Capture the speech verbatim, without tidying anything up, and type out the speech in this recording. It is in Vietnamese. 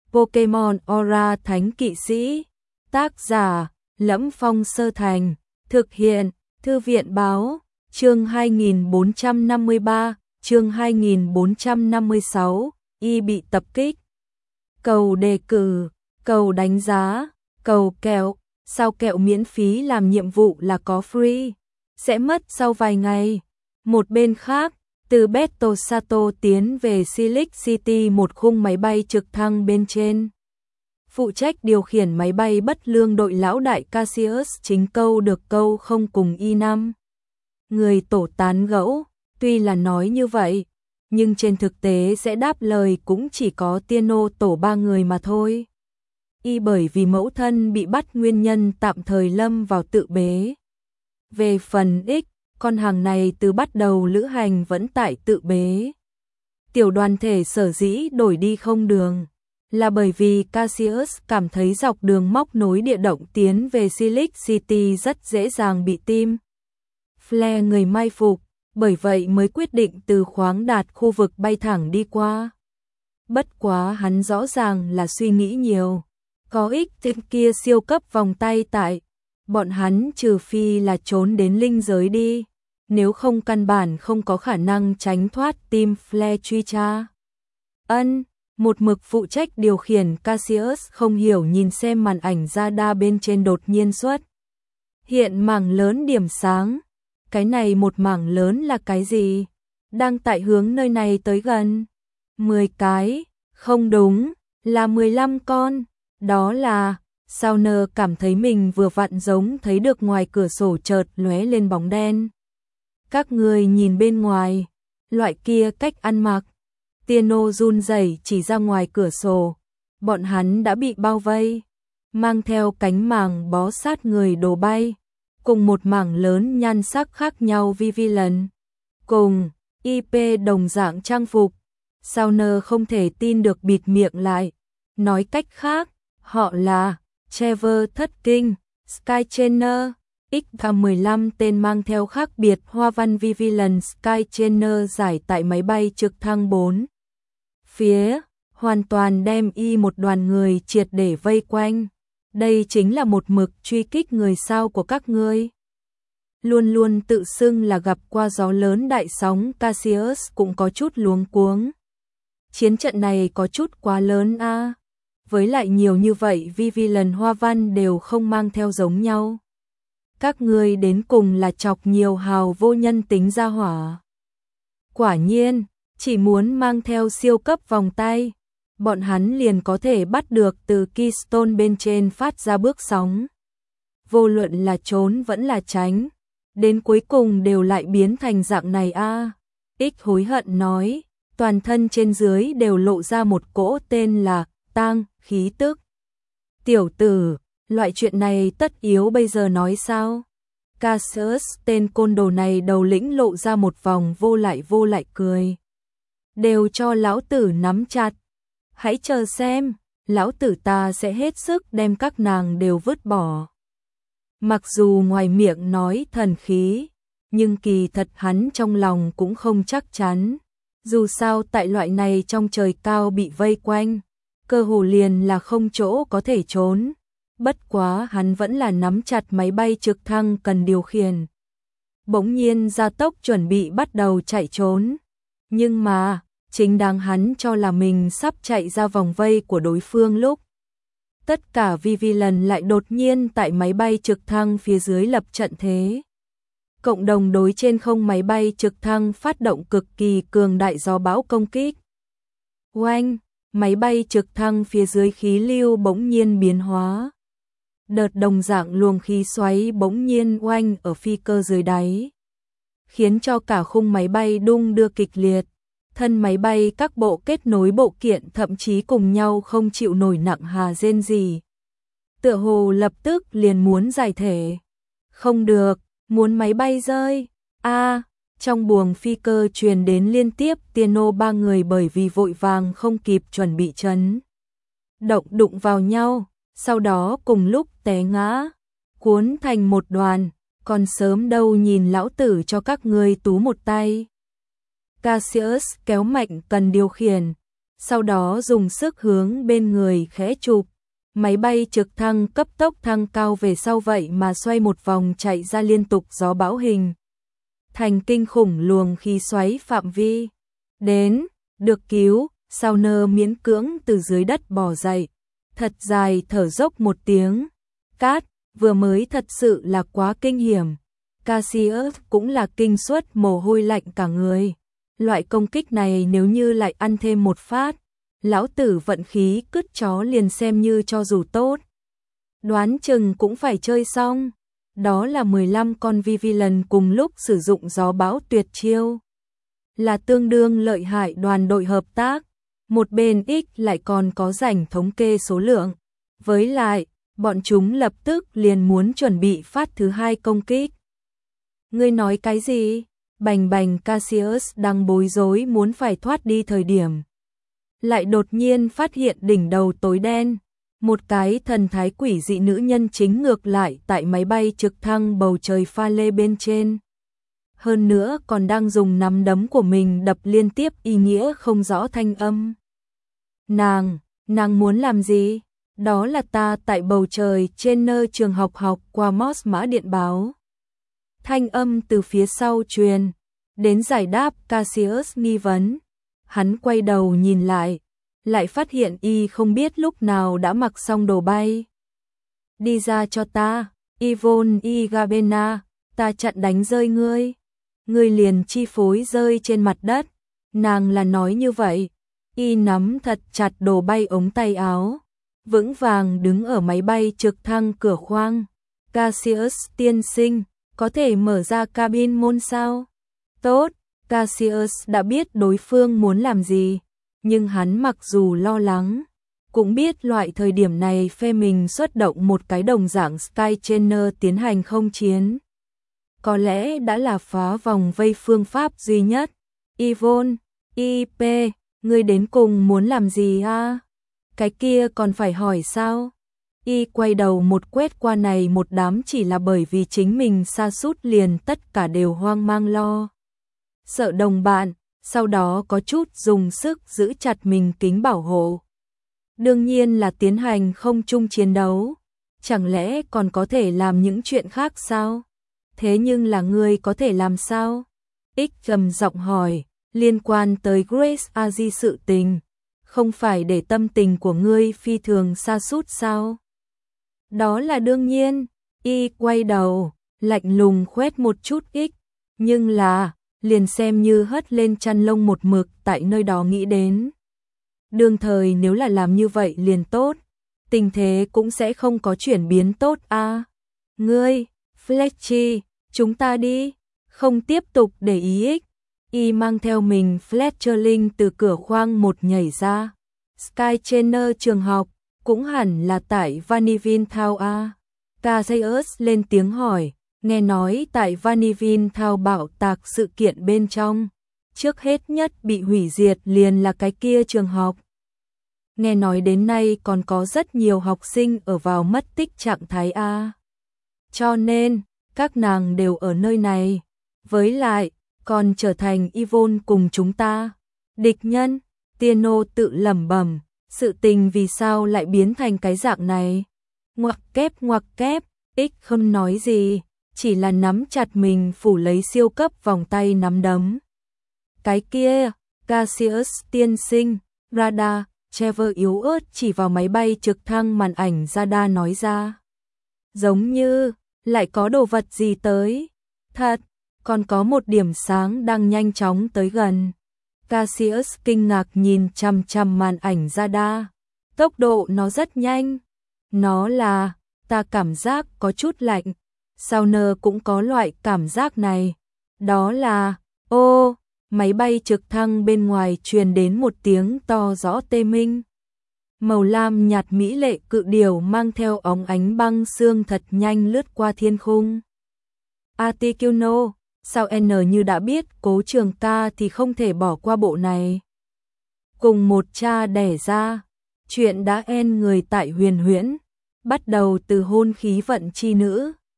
Pokemon Aura Thánh Kỵ Sĩ. Tác giả: Lẫm Phong Sơ Thành. Thực hiện: Thư viện báo. Chương hai nghìn bốn trăm năm mươi ba, chương hai nghìn bốn trăm năm mươi sáu, y bị tập kích. Cầu đề cử, cầu đánh giá, cầu kẹo, sao kẹo miễn phí làm nhiệm vụ là có free, sẽ mất sau vài ngày. Một bên khác, từ Beto Sato tiến về Silic City, một khung máy bay trực thăng bên trên. Phụ trách điều khiển máy bay bất lương đội lão đại Cassius chính câu được câu không cùng y năm. Người tổ tán gẫu, tuy là nói như vậy, nhưng trên thực tế sẽ đáp lời cũng chỉ có Tieno tổ ba người mà thôi. Y bởi vì mẫu thân bị bắt nguyên nhân tạm thời lâm vào tự bế. Về phần X, con hàng này từ bắt đầu lữ hành vẫn tại tự bế. Tiểu đoàn thể sở dĩ đổi đi không đường, là bởi vì Cassius cảm thấy dọc đường móc nối địa động tiến về Silic City rất dễ dàng bị tim Flare người mai phục, bởi vậy mới quyết định từ khoáng đạt khu vực bay thẳng đi qua. Bất quá hắn rõ ràng là suy nghĩ nhiều, có ích tên kia siêu cấp vòng tay tại, bọn hắn trừ phi là trốn đến linh giới đi, nếu không căn bản không có khả năng tránh thoát tim Flare truy tra. Ân, một mực phụ trách điều khiển Cassius không hiểu nhìn xem màn ảnh radar bên trên đột nhiên xuất hiện mảng lớn điểm sáng. Cái này một mảng lớn là cái gì? Đang tại hướng nơi này tới gần. mười cái, không đúng, là mười lăm con. Đó là, Sauner cảm thấy mình vừa vặn giống thấy được ngoài cửa sổ chợt lóe lên bóng đen. Các người nhìn bên ngoài, loại kia cách ăn mặc. Tieno run rẩy chỉ ra ngoài cửa sổ, bọn hắn đã bị bao vây, mang theo cánh màng bó sát người đồ bay, cùng một mảng lớn nhan sắc khác nhau Vivilan, cùng i pê đồng dạng trang phục. Sauner không thể tin được bịt miệng lại, nói cách khác, họ là Trevor Thất Kinh, Skytrainer, ích ca mười lăm tên mang theo khác biệt hoa văn Vivilan Skytrainer giải tại máy bay trực thăng bốn. Phía, hoàn toàn đem y một đoàn người triệt để vây quanh. Đây chính là một mực truy kích người sao của các ngươi. Luôn luôn tự xưng là gặp qua gió lớn đại sóng Cassius cũng có chút luống cuống. Chiến trận này có chút quá lớn a, à. Với lại nhiều như vậy Vivilan hoa văn đều không mang theo giống nhau. Các ngươi đến cùng là chọc nhiều hào vô nhân tính ra hỏa. Quả nhiên, chỉ muốn mang theo siêu cấp vòng tay, bọn hắn liền có thể bắt được từ Keystone bên trên phát ra bước sóng. Vô luận là trốn vẫn là tránh, đến cuối cùng đều lại biến thành dạng này a. À. X hối hận nói, toàn thân trên dưới đều lộ ra một cỗ tên là tang khí tức. Tiểu tử, loại chuyện này tất yếu bây giờ nói sao? Cassius tên côn đồ này đầu lĩnh lộ ra một vòng vô lại vô lại cười. Đều cho lão tử nắm chặt. Hãy chờ xem, lão tử ta sẽ hết sức đem các nàng đều vứt bỏ. Mặc dù ngoài miệng nói thần khí, nhưng kỳ thật hắn trong lòng cũng không chắc chắn. Dù sao tại loại này trong trời cao bị vây quanh, cơ hồ liền là không chỗ có thể trốn. Bất quá hắn vẫn là nắm chặt máy bay trực thăng cần điều khiển. Bỗng nhiên gia tốc chuẩn bị bắt đầu chạy trốn. Nhưng mà, chính đáng hắn cho là mình sắp chạy ra vòng vây của đối phương lúc. Tất cả Vivilan lại đột nhiên tại máy bay trực thăng phía dưới lập trận thế. Cộng đồng đối trên không máy bay trực thăng phát động cực kỳ cường đại gió bão công kích. Oanh, máy bay trực thăng phía dưới khí lưu bỗng nhiên biến hóa. Đợt đồng dạng luồng khí xoáy bỗng nhiên oanh ở phi cơ dưới đáy, khiến cho cả khung máy bay đung đưa kịch liệt. Thân máy bay các bộ kết nối bộ kiện thậm chí cùng nhau không chịu nổi nặng hà rên gì. Tựa hồ lập tức liền muốn giải thể. Không được, muốn máy bay rơi. A, à, trong buồng phi cơ truyền đến liên tiếp Tieno ba người bởi vì vội vàng không kịp chuẩn bị chấn động đụng vào nhau, sau đó cùng lúc té ngã, cuốn thành một đoàn, còn sớm đâu nhìn lão tử cho các ngươi tú một tay. Cassius kéo mạnh cần điều khiển, sau đó dùng sức hướng bên người khẽ chụp. Máy bay trực thăng cấp tốc thăng cao về sau vậy mà xoay một vòng chạy ra liên tục gió bão hình thành kinh khủng luồng khí xoáy phạm vi. Đến, được cứu, Sauner miễn cưỡng từ dưới đất bò dậy, thật dài thở dốc một tiếng. Cát, vừa mới thật sự là quá kinh hiểm. Cassius cũng là kinh suất mồ hôi lạnh cả người. Loại công kích này nếu như lại ăn thêm một phát, lão tử vận khí cứt chó liền xem như cho dù tốt. Đoán chừng cũng phải chơi xong. Đó là mười lăm con Vivilan cùng lúc sử dụng gió bão tuyệt chiêu. Là tương đương lợi hại đoàn đội hợp tác. Một bên X lại còn có rảnh thống kê số lượng. Với lại, bọn chúng lập tức liền muốn chuẩn bị phát thứ hai công kích. Ngươi nói cái gì? Bành bành Cassius đang bối rối muốn phải thoát đi thời điểm. Lại đột nhiên phát hiện đỉnh đầu tối đen. Một cái thần thái quỷ dị nữ nhân chính ngược lại tại máy bay trực thăng bầu trời pha lê bên trên. Hơn nữa còn đang dùng nắm đấm của mình đập liên tiếp ý nghĩa không rõ thanh âm. Nàng, nàng muốn làm gì? Đó là ta tại bầu trời trên nơi trường học học qua Moss mã điện báo. Thanh âm từ phía sau truyền, đến giải đáp Cassius nghi vấn. Hắn quay đầu nhìn lại, lại phát hiện y không biết lúc nào đã mặc xong đồ bay. Đi ra cho ta, Yvonne Igabena, ta chặn đánh rơi ngươi. Ngươi liền chi phối rơi trên mặt đất. Nàng là nói như vậy. Y nắm thật chặt đồ bay ống tay áo, vững vàng đứng ở máy bay trực thăng cửa khoang. Cassius tiên sinh, có thể mở ra cabin môn sao? Tốt, Cassius đã biết đối phương muốn làm gì, nhưng hắn mặc dù lo lắng, cũng biết loại thời điểm này phe mình xuất động một cái đồng dạng Skytrainer tiến hành không chiến. Có lẽ đã là phá vòng vây phương pháp duy nhất. Yvonne, i pê, ngươi đến cùng muốn làm gì a? Cái kia còn phải hỏi sao? Y quay đầu một quét qua này một đám chỉ là bởi vì chính mình sa sút liền tất cả đều hoang mang lo. Sợ đồng bạn, sau đó có chút dùng sức giữ chặt mình kính bảo hộ. Đương nhiên là tiến hành không chung chiến đấu. Chẳng lẽ còn có thể làm những chuyện khác sao? Thế nhưng là ngươi có thể làm sao? X trầm giọng hỏi, liên quan tới Grace Aji sự tình. Không phải để tâm tình của ngươi phi thường sa sút sao? Đó là đương nhiên. Y quay đầu, lạnh lùng khoét một chút X. Nhưng là, liền xem như hất lên chăn lông một mực tại nơi đó nghĩ đến. Đương thời nếu là làm như vậy liền tốt, tình thế cũng sẽ không có chuyển biến tốt a. À, ngươi, Fletchy, chúng ta đi, không tiếp tục để ý X. Y mang theo mình Fletcherling từ cửa khoang một nhảy ra. Skytrainer trường học, cũng hẳn là tại Vanillin Town a. Cassius lên tiếng hỏi, nghe nói tại Vanillin Town bảo tạc sự kiện bên trong. Trước hết nhất bị hủy diệt liền là cái kia trường học. Nghe nói đến nay còn có rất nhiều học sinh ở vào mất tích trạng thái A. Cho nên, các nàng đều ở nơi này. Với lại, còn trở thành Yvonne cùng chúng ta. Địch nhân, Tieno tự lẩm bẩm, sự tình vì sao lại biến thành cái dạng này. Ngoặc kép ngoặc kép, X không nói gì, chỉ là nắm chặt mình phủ lấy siêu cấp vòng tay nắm đấm. Cái kia, Cassius tiên sinh, radar, Trevor yếu ớt chỉ vào máy bay trực thăng màn ảnh radar nói ra. Giống như, lại có đồ vật gì tới. Thật, còn có một điểm sáng đang nhanh chóng tới gần. Cassius kinh ngạc nhìn chằm chằm màn ảnh radar. Tốc độ nó rất nhanh. Nó là, ta cảm giác có chút lạnh. Sauner cũng có loại cảm giác này. Đó là, ô, máy bay trực thăng bên ngoài truyền đến một tiếng to rõ tê minh. Màu lam nhạt mỹ lệ cự điểu mang theo óng ánh băng xương thật nhanh lướt qua thiên khung. Articuno, sao N như đã biết Cố Trường Ca thì không thể bỏ qua bộ này. Cùng một cha đẻ ra, chuyện đã en người tại huyền huyễn, bắt đầu từ hôn khí vận chi nữ.